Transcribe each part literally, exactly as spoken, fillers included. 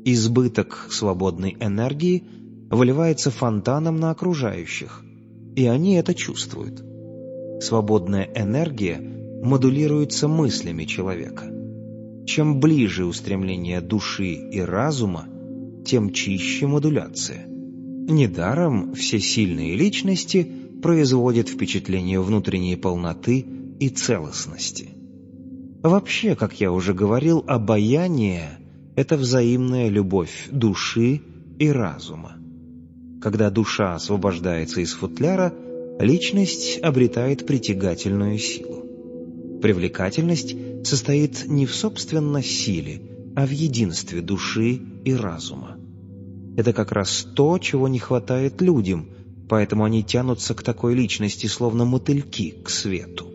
Избыток свободной энергии выливается фонтаном на окружающих, и они это чувствуют. Свободная энергия модулируется мыслями человека. Чем ближе устремление души и разума, тем чище модуляция. Недаром все сильные личности производят впечатление внутренней полноты и целостности. Вообще, как я уже говорил, обаяние – это взаимная любовь души и разума. Когда душа освобождается из футляра, личность обретает притягательную силу. Привлекательность состоит не в собственно силе, а в единстве души и разума. Это как раз то, чего не хватает людям, поэтому они тянутся к такой личности, словно мотыльки к свету.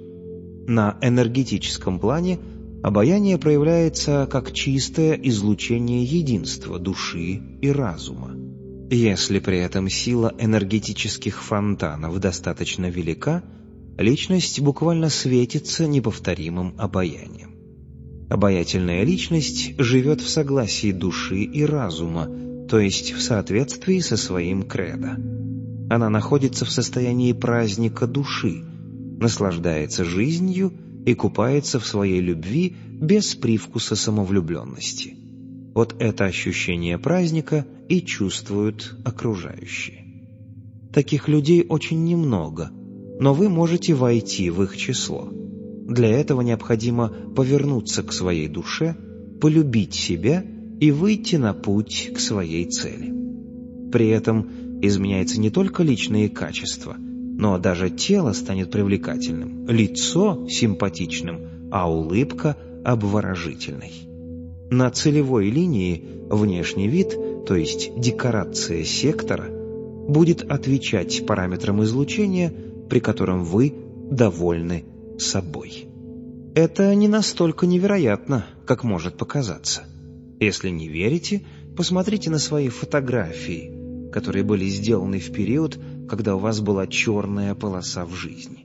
На энергетическом плане обаяние проявляется как чистое излучение единства души и разума. Если при этом сила энергетических фонтанов достаточно велика, личность буквально светится неповторимым обаянием. Обаятельная личность живет в согласии души и разума, то есть в соответствии со своим кредо. Она находится в состоянии праздника души, наслаждается жизнью и купается в своей любви без привкуса самовлюбленности. Вот это ощущение праздника и чувствуют окружающие. Таких людей очень немного, но вы можете войти в их число. Для этого необходимо повернуться к своей душе, полюбить себя и выйти на путь к своей цели. При этом изменяется не только личные качества, но даже тело станет привлекательным, лицо симпатичным, а улыбка обворожительной. На целевой линии внешний вид, то есть декорация сектора, будет отвечать параметрам излучения, при котором вы довольны собой. Это не настолько невероятно, как может показаться. Если не верите, посмотрите на свои фотографии, которые были сделаны в период, когда у вас была черная полоса в жизни.